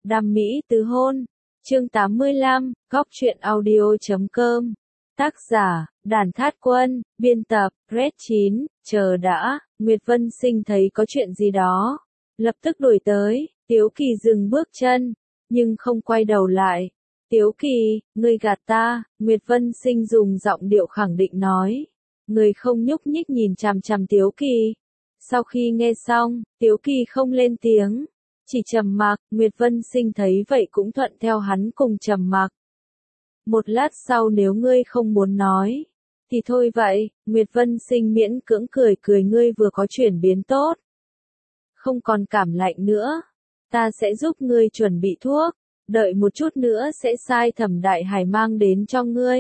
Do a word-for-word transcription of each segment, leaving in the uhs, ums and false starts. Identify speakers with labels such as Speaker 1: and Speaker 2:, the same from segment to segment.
Speaker 1: Đam mỹ tứ hôn. Chương tám mươi lăm, góc truyện audio chấm com. Tác giả, Đàn Thát Quân, biên tập, Red chín, chờ đã, Nguyệt Vân Sinh thấy có chuyện gì đó. Lập tức đuổi tới, Tiếu Kỳ dừng bước chân, nhưng không quay đầu lại. Tiếu Kỳ, ngươi gạt ta, Nguyệt Vân Sinh dùng giọng điệu khẳng định nói. Người không nhúc nhích nhìn chằm chằm Tiếu Kỳ. Sau khi nghe xong, Tiếu Kỳ không lên tiếng, chỉ trầm mặc. Nguyệt Vân Sinh thấy vậy cũng thuận theo hắn cùng trầm mặc. Một lát sau nếu ngươi không muốn nói, thì thôi vậy. Nguyệt Vân Sinh miễn cưỡng cười cười, ngươi vừa có chuyển biến tốt, không còn cảm lạnh nữa, ta sẽ giúp ngươi chuẩn bị thuốc, đợi một chút nữa sẽ sai Thẩm Đại Hải mang đến cho ngươi.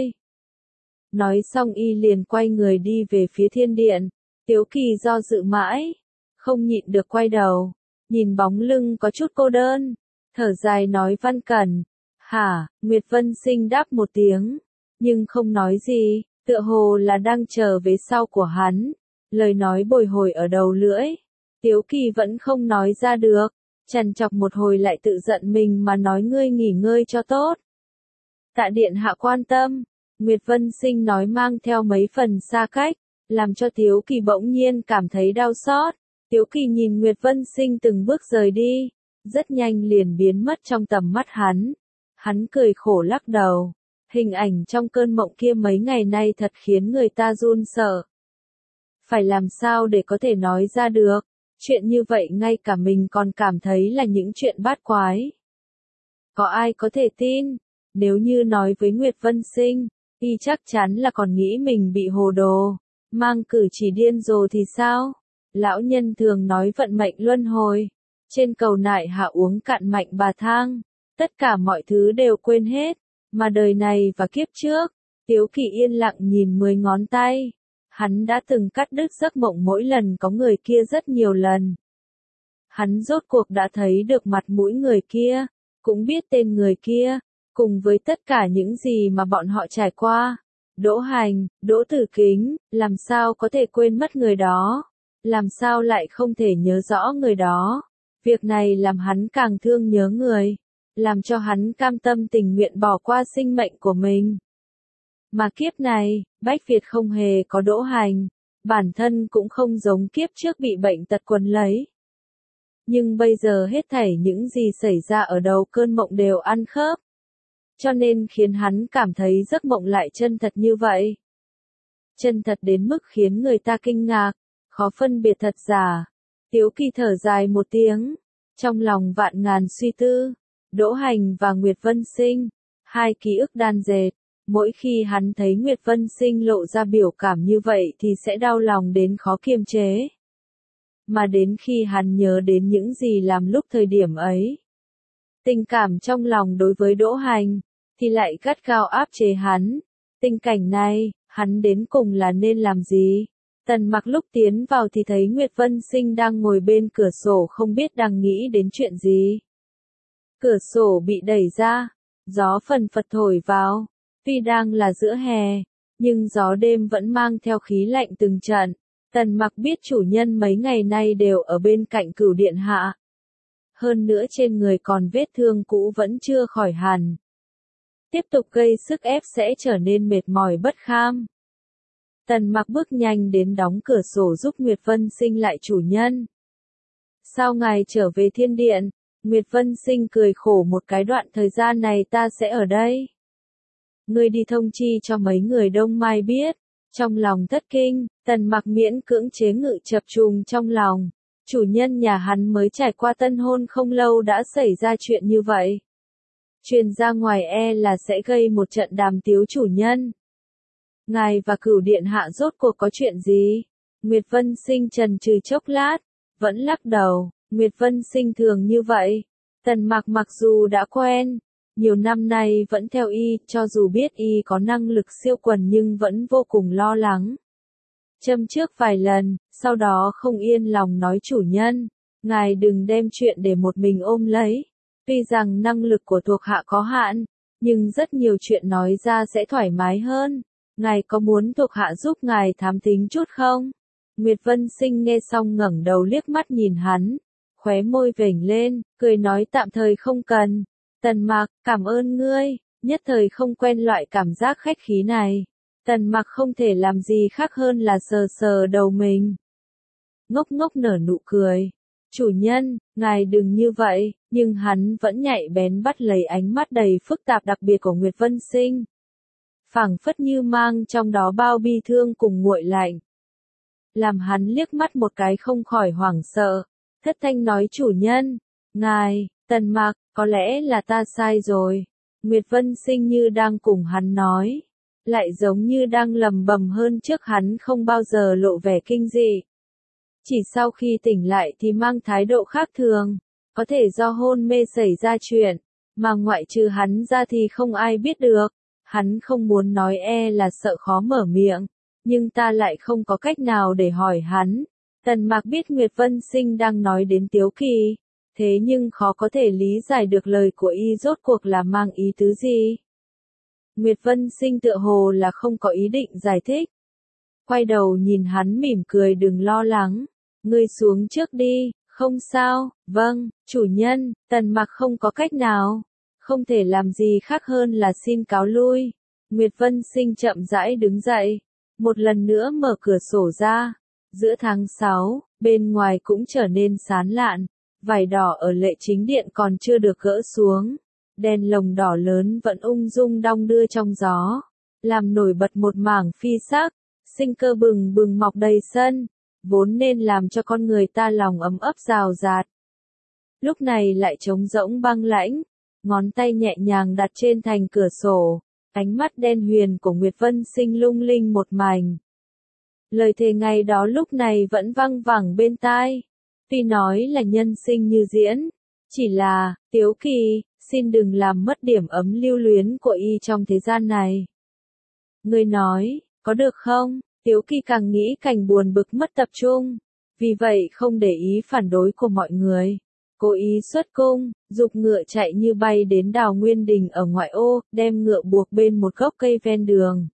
Speaker 1: Nói xong y liền quay người đi về phía thiên điện. Tiếu Kỳ do dự mãi, không nhịn được quay đầu, nhìn bóng lưng có chút cô đơn, thở dài nói Văn Cẩn. Hả? Nguyệt Vân Sinh đáp một tiếng, nhưng không nói gì, tựa hồ là đang chờ về sau của hắn. Lời nói bồi hồi ở đầu lưỡi, Tiếu Kỳ vẫn không nói ra được, trằn trọc một hồi lại tự giận mình mà nói ngươi nghỉ ngơi cho tốt. Tạ điện hạ quan tâm, Nguyệt Vân Sinh nói mang theo mấy phần xa cách, làm cho Tiếu Kỳ bỗng nhiên cảm thấy đau xót. Tiếu Kỳ nhìn Nguyệt Vân Sinh từng bước rời đi, rất nhanh liền biến mất trong tầm mắt hắn. Hắn cười khổ lắc đầu, hình ảnh trong cơn mộng kia mấy ngày nay thật khiến người ta run sợ. Phải làm sao để có thể nói ra được, chuyện như vậy ngay cả mình còn cảm thấy là những chuyện bát quái. Có ai có thể tin, nếu như nói với Nguyệt Vân Sinh, y chắc chắn là còn nghĩ mình bị hồ đồ, mang cử chỉ điên rồ thì sao? Lão nhân thường nói vận mệnh luân hồi, trên cầu nại hạ uống cạn mạnh bà thang, tất cả mọi thứ đều quên hết, mà đời này và kiếp trước. Tiếu Kỳ yên lặng nhìn mười ngón tay, hắn đã từng cắt đứt giấc mộng mỗi lần có người kia rất nhiều lần. Hắn rốt cuộc đã thấy được mặt mũi người kia, cũng biết tên người kia, cùng với tất cả những gì mà bọn họ trải qua. Đỗ Hành, Đỗ Tử Kính, làm sao có thể quên mất người đó, làm sao lại không thể nhớ rõ người đó. Việc này làm hắn càng thương nhớ người, làm cho hắn cam tâm tình nguyện bỏ qua sinh mệnh của mình. Mà kiếp này, Bách Việt không hề có Đỗ Hành, bản thân cũng không giống kiếp trước bị bệnh tật quấn lấy. Nhưng bây giờ hết thảy những gì xảy ra ở đầu cơn mộng đều ăn khớp, cho nên khiến hắn cảm thấy giấc mộng lại chân thật như vậy. Chân thật đến mức khiến người ta kinh ngạc, khó phân biệt thật giả. Tiếu Kỳ thở dài một tiếng, trong lòng vạn ngàn suy tư. Đỗ Hành và Nguyệt Vân Sinh, hai ký ức đan dệt, mỗi khi hắn thấy Nguyệt Vân Sinh lộ ra biểu cảm như vậy thì sẽ đau lòng đến khó kiềm chế. Mà đến khi hắn nhớ đến những gì làm lúc thời điểm ấy, tình cảm trong lòng đối với Đỗ Hành, thì lại gắt gao áp chế hắn. Tình cảnh này, hắn đến cùng là nên làm gì? Tần Mặc lúc tiến vào thì thấy Nguyệt Vân Sinh đang ngồi bên cửa sổ không biết đang nghĩ đến chuyện gì. Cửa sổ bị đẩy ra, gió phần phật thổi vào, tuy đang là giữa hè, nhưng gió đêm vẫn mang theo khí lạnh từng trận. Tần Mặc biết chủ nhân mấy ngày nay đều ở bên cạnh Cửu điện hạ. Hơn nữa trên người còn vết thương cũ vẫn chưa khỏi hẳn. Tiếp tục gây sức ép sẽ trở nên mệt mỏi bất kham. Tần Mặc bước nhanh đến đóng cửa sổ giúp Nguyệt Vân Sinh lại chủ nhân. Sao ngài trở về thiên điện? Nguyệt Vân Sinh cười khổ một cái, đoạn thời gian này ta sẽ ở đây. Ngươi đi thông chi cho mấy người Đông Mai biết. Trong lòng thất kinh, Tần Mặc miễn cưỡng chế ngự chập trùng trong lòng. Chủ nhân nhà hắn mới trải qua tân hôn không lâu đã xảy ra chuyện như vậy. Truyền ra ngoài e là sẽ gây một trận đàm tiếu chủ nhân. Ngài và Cửu điện hạ rốt cuộc có chuyện gì? Nguyệt Vân Sinh chần chừ chốc lát, vẫn lắc đầu. Nguyệt Vân Sinh thường như vậy. Tần Mặc mặc dù đã quen, nhiều năm nay vẫn theo y, cho dù biết y có năng lực siêu quần nhưng vẫn vô cùng lo lắng. Châm trước vài lần, sau đó không yên lòng nói chủ nhân, ngài đừng đem chuyện để một mình ôm lấy. Tuy rằng năng lực của thuộc hạ có hạn, nhưng rất nhiều chuyện nói ra sẽ thoải mái hơn. Ngài có muốn thuộc hạ giúp ngài thám thính chút không? Nguyệt Vân Sinh nghe xong ngẩng đầu liếc mắt nhìn hắn, khóe môi vểnh lên, cười nói tạm thời không cần. Tần Mặc, cảm ơn ngươi, nhất thời không quen loại cảm giác khách khí này. Tần Mặc không thể làm gì khác hơn là sờ sờ đầu mình. Ngốc ngốc nở nụ cười. Chủ nhân, ngài đừng như vậy, nhưng hắn vẫn nhạy bén bắt lấy ánh mắt đầy phức tạp đặc biệt của Nguyệt Vân Sinh. Phảng phất như mang trong đó bao bi thương cùng nguội lạnh. Làm hắn liếc mắt một cái không khỏi hoảng sợ. Thất thanh nói chủ nhân, ngài, Tần Mặc, có lẽ là ta sai rồi. Nguyệt Vân Sinh như đang cùng hắn nói. Lại giống như đang lầm bầm hơn trước hắn không bao giờ lộ vẻ kinh dị. Chỉ sau khi tỉnh lại thì mang thái độ khác thường, có thể do hôn mê xảy ra chuyện, mà ngoại trừ hắn ra thì không ai biết được. Hắn không muốn nói e là sợ khó mở miệng, nhưng ta lại không có cách nào để hỏi hắn. Tần Mặc biết Nguyệt Vân Sinh đang nói đến Tiếu Kỳ, thế nhưng khó có thể lý giải được lời của y rốt cuộc là mang ý tứ gì. Nguyệt Vân Sinh tựa hồ là không có ý định giải thích. Quay đầu nhìn hắn mỉm cười đừng lo lắng. Ngươi xuống trước đi, không sao, vâng, chủ nhân, Tần Mặc không có cách nào. Không thể làm gì khác hơn là xin cáo lui. Nguyệt Vân Sinh chậm rãi đứng dậy. Một lần nữa mở cửa sổ ra. Giữa tháng sáu, bên ngoài cũng trở nên sán lạn. Vải đỏ ở lệ chính điện còn chưa được gỡ xuống. Đèn lồng đỏ lớn vẫn ung dung đong đưa trong gió. Làm nổi bật một mảng phi sắc. Sinh cơ bừng bừng mọc đầy sân. Vốn nên làm cho con người ta lòng ấm ấp rào rạt. Lúc này lại trống rỗng băng lãnh. Ngón tay nhẹ nhàng đặt trên thành cửa sổ. Ánh mắt đen huyền của Nguyệt Vân Sinh lung linh một mảnh. Lời thề ngày đó lúc này vẫn văng vẳng bên tai. Tuy nói là nhân sinh như diễn. Chỉ là, Tiếu Kỳ, xin đừng làm mất điểm ấm lưu luyến của y trong thế gian này. Ngươi nói, có được không? Tiếu Kỳ càng nghĩ càng buồn bực mất tập trung. Vì vậy không để ý phản đối của mọi người. Cố ý xuất cung, dục ngựa chạy như bay đến Đào Nguyên Đình ở ngoại ô, đem ngựa buộc bên một gốc cây ven đường.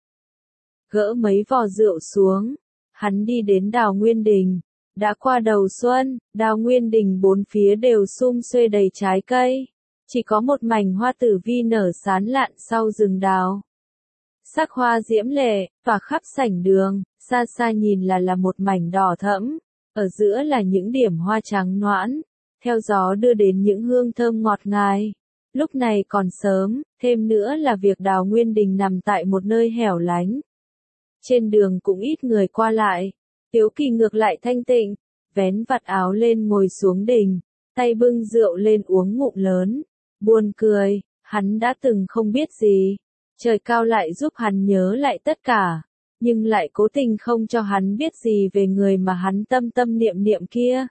Speaker 1: Gỡ mấy vò rượu xuống, hắn đi đến Đào Nguyên Đình. Đã qua đầu xuân, Đào Nguyên Đình bốn phía đều sum xuê đầy trái cây. Chỉ có một mảnh hoa tử vi nở sán lạn sau rừng đào. Sắc hoa diễm lệ, tỏa khắp sảnh đường, xa xa nhìn là là một mảnh đỏ thẫm. Ở giữa là những điểm hoa trắng noãn. Theo gió đưa đến những hương thơm ngọt ngào. Lúc này còn sớm, thêm nữa là việc Đào Nguyên Đình nằm tại một nơi hẻo lánh. Trên đường cũng ít người qua lại. Tiếu Kỳ ngược lại thanh tịnh, vén vạt áo lên ngồi xuống đình, tay bưng rượu lên uống ngụm lớn. Buồn cười, hắn đã từng không biết gì. Trời cao lại giúp hắn nhớ lại tất cả, nhưng lại cố tình không cho hắn biết gì về người mà hắn tâm tâm niệm niệm kia.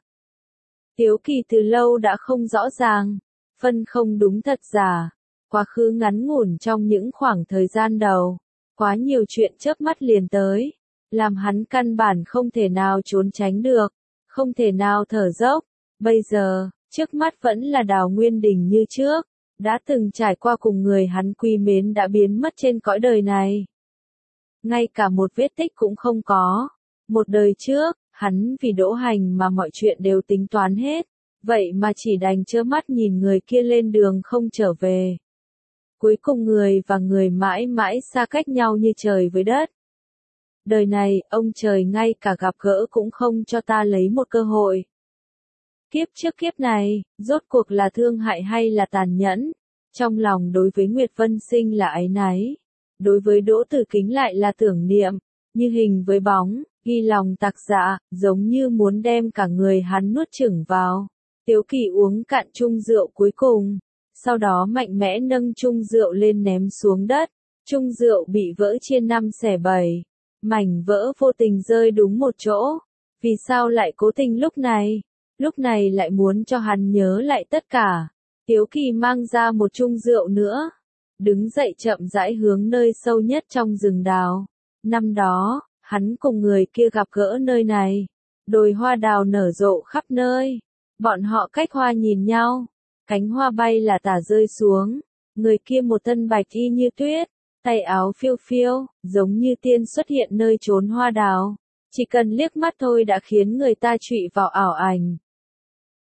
Speaker 1: Tiếu Kỳ từ lâu đã không rõ ràng, phân không đúng thật giả, quá khứ ngắn ngủn trong những khoảng thời gian đầu, quá nhiều chuyện chớp mắt liền tới, làm hắn căn bản không thể nào trốn tránh được, không thể nào thở dốc. Bây giờ, trước mắt vẫn là Đào Nguyên Đình như trước, đã từng trải qua cùng người hắn quý mến đã biến mất trên cõi đời này. Ngay cả một vết tích cũng không có. Một đời trước, hắn vì Đỗ Hành mà mọi chuyện đều tính toán hết, vậy mà chỉ đành trơ mắt nhìn người kia lên đường không trở về. Cuối cùng người và người mãi mãi xa cách nhau như trời với đất. Đời này, ông trời ngay cả gặp gỡ cũng không cho ta lấy một cơ hội. Kiếp trước kiếp này, rốt cuộc là thương hại hay là tàn nhẫn? Trong lòng đối với Nguyệt Vân Sinh là áy náy, đối với Đỗ Tử Kính lại là tưởng niệm, như hình với bóng, ghi lòng tạc dạ, giống như muốn đem cả người hắn nuốt chửng vào. Tiếu Kỳ uống cạn chung rượu cuối cùng, sau đó mạnh mẽ nâng chung rượu lên ném xuống đất, chung rượu bị vỡ chia năm xẻ bảy, mảnh vỡ vô tình rơi đúng một chỗ. Vì sao lại cố tình lúc này? Lúc này lại muốn cho hắn nhớ lại tất cả. Tiếu Kỳ mang ra một chung rượu nữa, đứng dậy chậm rãi hướng nơi sâu nhất trong rừng đào. Năm đó, hắn cùng người kia gặp gỡ nơi này. Đồi hoa đào nở rộ khắp nơi. Bọn họ cách hoa nhìn nhau. Cánh hoa bay là tả rơi xuống. Người kia một thân bạch y như tuyết, tay áo phiêu phiêu, giống như tiên xuất hiện nơi chốn hoa đào. Chỉ cần liếc mắt thôi đã khiến người ta trụy vào ảo ảnh.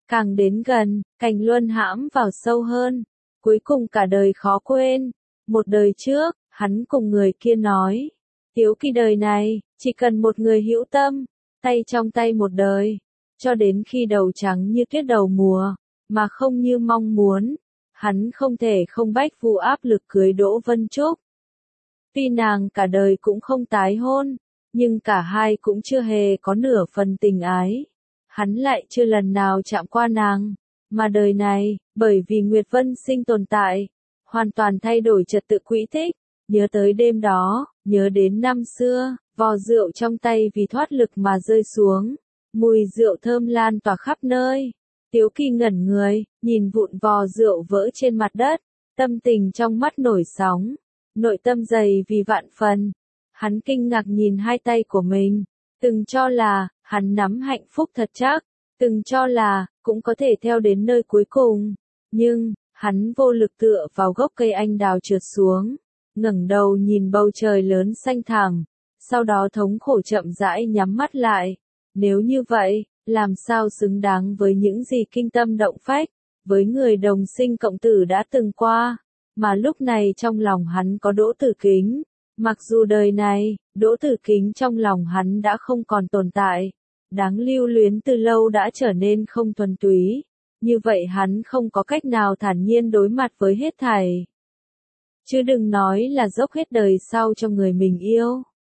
Speaker 1: Càng đến gần, Cảnh Luân hãm vào sâu hơn. Cuối cùng cả đời khó quên. Một đời trước, hắn cùng người kia nói. Tiếu Kỳ đời này, chỉ cần một người hữu tâm, tay trong tay một đời. Cho đến khi đầu trắng như tuyết đầu mùa, mà không như mong muốn. Hắn không thể không bách vụ áp lực cưới Đỗ Vân Trúc. Tuy nàng cả đời cũng không tái hôn, nhưng cả hai cũng chưa hề có nửa phần tình ái. Hắn lại chưa lần nào chạm qua nàng, mà đời này, bởi vì Nguyệt Vân Sinh tồn tại, hoàn toàn thay đổi trật tự quỹ tích. Nhớ tới đêm đó, nhớ đến năm xưa, vò rượu trong tay vì thoát lực mà rơi xuống, mùi rượu thơm lan tỏa khắp nơi. Tiếu Kỳ ngẩn người, nhìn vụn vò rượu vỡ trên mặt đất, tâm tình trong mắt nổi sóng, nội tâm dày vì vạn phần. Hắn kinh ngạc nhìn hai tay của mình, từng cho là, hắn nắm hạnh phúc thật chắc, từng cho là, cũng có thể theo đến nơi cuối cùng. Nhưng, hắn vô lực tựa vào gốc cây anh đào trượt xuống, ngẩng đầu nhìn bầu trời lớn xanh thẳm, sau đó thống khổ chậm rãi nhắm mắt lại. Nếu như vậy, làm sao xứng đáng với những gì kinh tâm động phách, với người đồng sinh cộng tử đã từng qua, mà lúc này trong lòng hắn có Đỗ Tử Kính. Mặc dù đời này, Đỗ Tử Kính trong lòng hắn đã không còn tồn tại, đáng lưu luyến từ lâu đã trở nên không thuần túy, như vậy hắn không có cách nào thản nhiên đối mặt với hết thảy. Chứ đừng nói là dốc hết đời sau cho người mình yêu.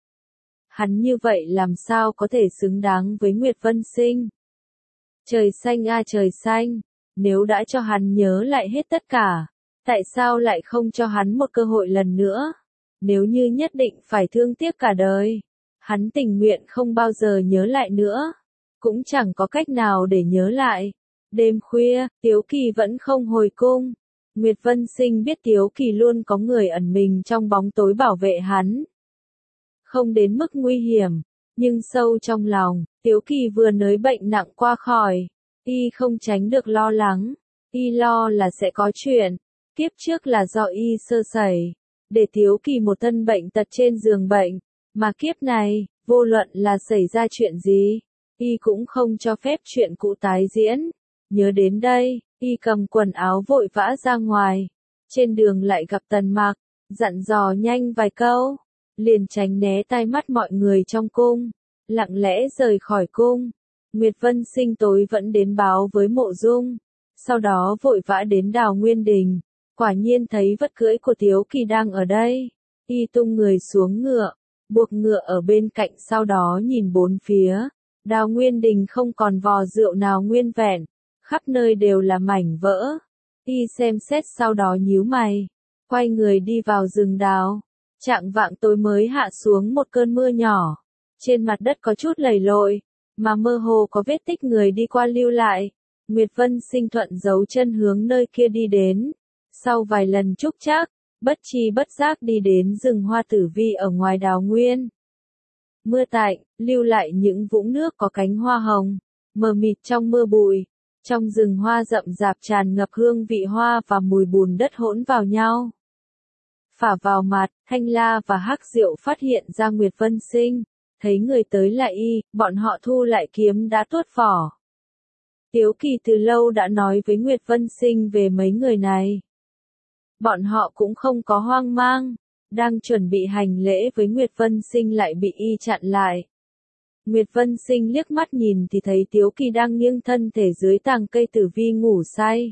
Speaker 1: Hắn như vậy làm sao có thể xứng đáng với Nguyệt Vân Sinh? Trời xanh a trời xanh, nếu đã cho hắn nhớ lại hết tất cả, tại sao lại không cho hắn một cơ hội lần nữa? Nếu như nhất định phải thương tiếc cả đời, hắn tình nguyện không bao giờ nhớ lại nữa, cũng chẳng có cách nào để nhớ lại. Đêm khuya, Tiếu Kỳ vẫn không hồi cung. Nguyệt Vân Sinh biết Tiếu Kỳ luôn có người ẩn mình trong bóng tối bảo vệ hắn. Không đến mức nguy hiểm, nhưng sâu trong lòng, Tiếu Kỳ vừa nới bệnh nặng qua khỏi, y không tránh được lo lắng, y lo là sẽ có chuyện, kiếp trước là do y sơ sẩy, để Tiếu Kỳ một thân bệnh tật trên giường bệnh, mà kiếp này, vô luận là xảy ra chuyện gì, y cũng không cho phép chuyện cũ tái diễn. Nhớ đến đây, y cầm quần áo vội vã ra ngoài, trên đường lại gặp Tần Mặc, dặn dò nhanh vài câu, liền tránh né tai mắt mọi người trong cung, lặng lẽ rời khỏi cung. Nguyệt Vân Sinh tối vẫn đến báo với Mộ Dung, sau đó vội vã đến Đào Nguyên Đình, quả nhiên thấy vật cưỡi của Tiếu Kỳ đang ở đây, y tung người xuống ngựa, buộc ngựa ở bên cạnh, sau đó nhìn bốn phía, Đào Nguyên Đình không còn vò rượu nào nguyên vẹn, khắp nơi đều là mảnh vỡ. Y xem xét sau đó nhíu mày, quay người đi vào rừng đào. Chạng vạng tối mới hạ xuống một cơn mưa nhỏ, trên mặt đất có chút lầy lội, mà mơ hồ có vết tích người đi qua lưu lại. Nguyệt Vân Sinh thuận dấu chân hướng nơi kia đi đến, sau vài lần trúc trắc, bất tri bất giác đi đến rừng hoa tử vi ở ngoài Đào Nguyên. Mưa tạnh, lưu lại những vũng nước có cánh hoa hồng, mờ mịt trong mưa bụi. Trong rừng hoa rậm rạp tràn ngập hương vị hoa và mùi bùn đất hỗn vào nhau. Phả vào mặt, Thanh La và Hắc Diệu phát hiện ra Nguyệt Vân Sinh, thấy người tới là y, bọn họ thu lại kiếm đã tuốt vỏ. Tiếu Kỳ từ lâu đã nói với Nguyệt Vân Sinh về mấy người này. Bọn họ cũng không có hoang mang, đang chuẩn bị hành lễ với Nguyệt Vân Sinh lại bị y chặn lại. Nguyệt Vân Sinh liếc mắt nhìn thì thấy Tiếu Kỳ đang nghiêng thân thể dưới tàng cây tử vi ngủ say.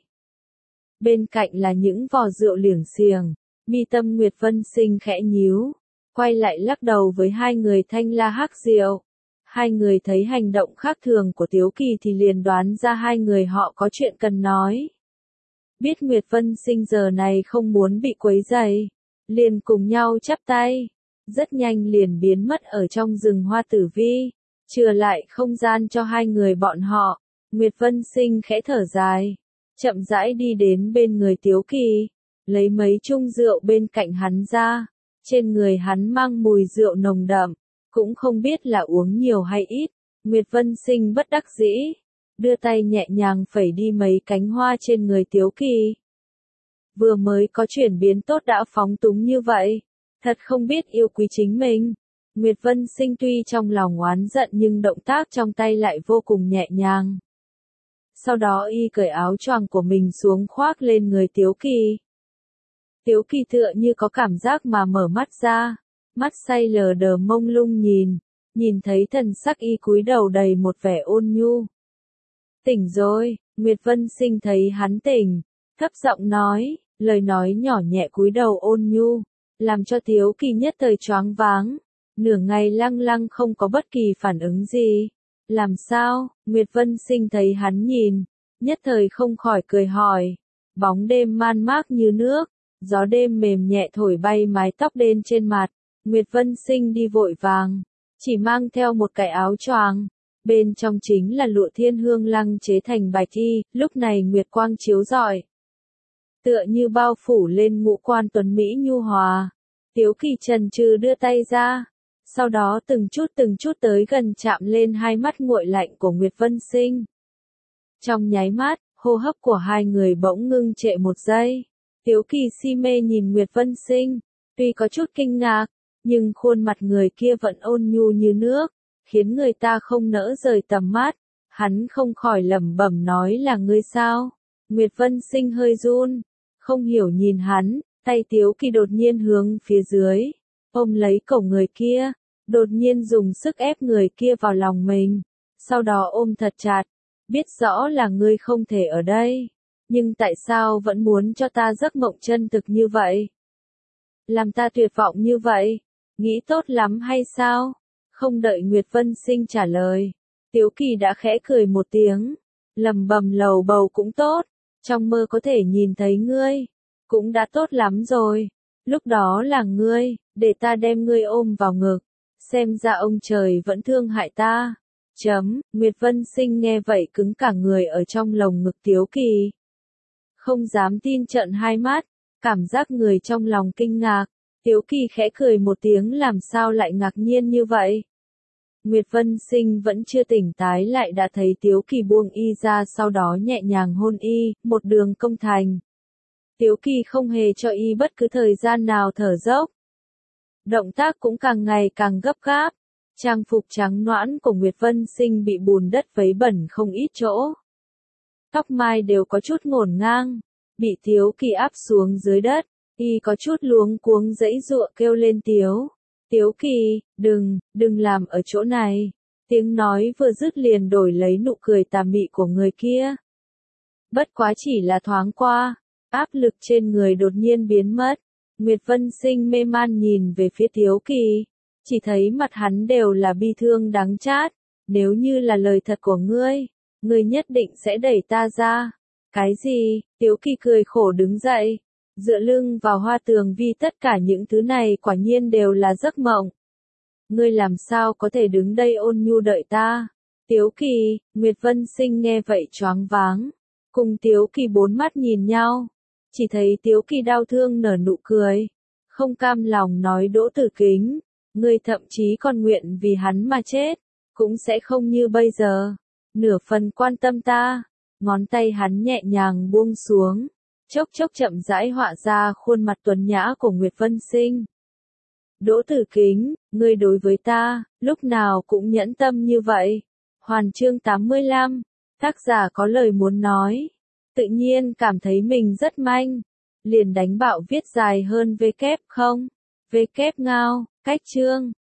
Speaker 1: Bên cạnh là những vò rượu liểng xiềng, mi tâm Nguyệt Vân Sinh khẽ nhíu, quay lại lắc đầu với hai người Thanh La Hắc Diệu. Hai người thấy hành động khác thường của Tiếu Kỳ thì liền đoán ra hai người họ có chuyện cần nói. Biết Nguyệt Vân Sinh giờ này không muốn bị quấy rầy, liền cùng nhau chắp tay, rất nhanh liền biến mất ở trong rừng hoa tử vi. Chừa lại không gian cho hai người bọn họ, Nguyệt Vân Sinh khẽ thở dài, chậm rãi đi đến bên người Tiếu Kỳ, lấy mấy chung rượu bên cạnh hắn ra, trên người hắn mang mùi rượu nồng đậm, cũng không biết là uống nhiều hay ít. Nguyệt Vân Sinh bất đắc dĩ, đưa tay nhẹ nhàng phẩy đi mấy cánh hoa trên người Tiếu Kỳ. Vừa mới có chuyển biến tốt đã phóng túng như vậy, thật không biết yêu quý chính mình. Nguyệt Vân Sinh tuy trong lòng oán giận nhưng động tác trong tay lại vô cùng nhẹ nhàng. sau đó y cởi áo choàng của mình xuống khoác lên người Tiếu Kỳ. Tiếu Kỳ tựa như có cảm giác mà mở mắt ra, mắt say lờ đờ mông lung nhìn, nhìn thấy thần sắc y cúi đầu đầy một vẻ ôn nhu. Tỉnh rồi, Nguyệt Vân Sinh thấy hắn tỉnh, thấp giọng nói, lời nói nhỏ nhẹ cúi đầu ôn nhu, làm cho Tiếu Kỳ nhất thời choáng váng, nửa ngày lăng lăng không có bất kỳ phản ứng gì. Làm sao? Nguyệt Vân Sinh thấy hắn nhìn, nhất thời không khỏi cười hỏi. Bóng đêm man mác như nước, gió đêm mềm nhẹ thổi bay mái tóc đen trên mặt, Nguyệt Vân Sinh đi vội vàng, chỉ mang theo một cái áo choàng, bên trong chính là lụa thiên hương lăng chế thành bạch y, lúc này nguyệt quang chiếu rọi, tựa như bao phủ lên ngũ quan tuấn mỹ nhu hòa. Tiếu Kỳ chần chừ đưa tay ra, sau đó từng chút từng chút tới gần chạm lên hai mắt nguội lạnh của Nguyệt Vân Sinh. Trong nháy mắt, hô hấp của hai người bỗng ngưng trệ một giây. Tiếu Kỳ si mê nhìn Nguyệt Vân Sinh, tuy có chút kinh ngạc, nhưng khuôn mặt người kia vẫn ôn nhu như nước, khiến người ta không nỡ rời tầm mắt. Hắn không khỏi lẩm bẩm nói là ngươi sao? Nguyệt Vân Sinh hơi run, không hiểu nhìn hắn, tay Tiếu Kỳ đột nhiên hướng phía dưới, ôm lấy cổ người kia, đột nhiên dùng sức ép người kia vào lòng mình, sau đó ôm thật chặt, biết rõ là ngươi không thể ở đây, nhưng tại sao vẫn muốn cho ta giấc mộng chân thực như vậy? Làm ta tuyệt vọng như vậy? Nghĩ tốt lắm hay sao? Không đợi Nguyệt Vân Sinh trả lời, Tiếu Kỳ đã khẽ cười một tiếng, lầm bầm lầu bầu cũng tốt, trong mơ có thể nhìn thấy ngươi, cũng đã tốt lắm rồi, lúc đó là ngươi, để ta đem ngươi ôm vào ngực, xem ra ông trời vẫn thương hại ta. Chấm, Nguyệt Vân Sinh nghe vậy cứng cả người ở trong lồng ngực Tiếu Kỳ. Không dám tin trợn hai mắt, cảm giác người trong lòng kinh ngạc, Tiếu Kỳ khẽ cười một tiếng làm sao lại ngạc nhiên như vậy. Nguyệt Vân Sinh vẫn chưa tỉnh tái lại đã thấy Tiếu Kỳ buông y ra sau đó nhẹ nhàng hôn y, một đường công thành. Tiếu Kỳ không hề cho y bất cứ thời gian nào thở dốc. Động tác cũng càng ngày càng gấp gáp. Trang phục trắng nõn của Nguyệt Vân Sinh bị bùn đất vấy bẩn không ít chỗ. Tóc mai đều có chút ngổn ngang, bị Tiếu Kỳ áp xuống dưới đất, y có chút luống cuống giãy giụa kêu lên Tiếu. Tiếu Kỳ, đừng, đừng làm ở chỗ này. Tiếng nói vừa dứt liền đổi lấy nụ cười tà mị của người kia. Bất quá chỉ là thoáng qua, áp lực trên người đột nhiên biến mất. Nguyệt Vân Sinh mê man nhìn về phía Tiếu Kỳ, chỉ thấy mặt hắn đều là bi thương đắng chát. Nếu như là lời thật của ngươi, ngươi nhất định sẽ đẩy ta ra. Cái gì? Tiếu Kỳ cười khổ đứng dậy, dựa lưng vào hoa tường vì tất cả những thứ này quả nhiên đều là giấc mộng. Ngươi làm sao có thể đứng đây ôn nhu đợi ta? Tiếu Kỳ, Nguyệt Vân Sinh nghe vậy choáng váng, cùng Tiếu Kỳ bốn mắt nhìn nhau, chỉ thấy Tiếu Kỳ đau thương nở nụ cười, không cam lòng nói Đỗ Tử Kính, ngươi thậm chí còn nguyện vì hắn mà chết, cũng sẽ không như bây giờ, nửa phần quan tâm ta. Ngón tay hắn nhẹ nhàng buông xuống, chốc chốc chậm rãi họa ra khuôn mặt tuấn nhã của Nguyệt Vân Sinh. Đỗ Tử Kính, ngươi đối với ta, lúc nào cũng nhẫn tâm như vậy. Hoàn chương tám mươi lăm, tác giả có lời muốn nói, tự nhiên cảm thấy mình rất manh, liền đánh bạo viết dài hơn V kép không, V kép ngao, cách chương.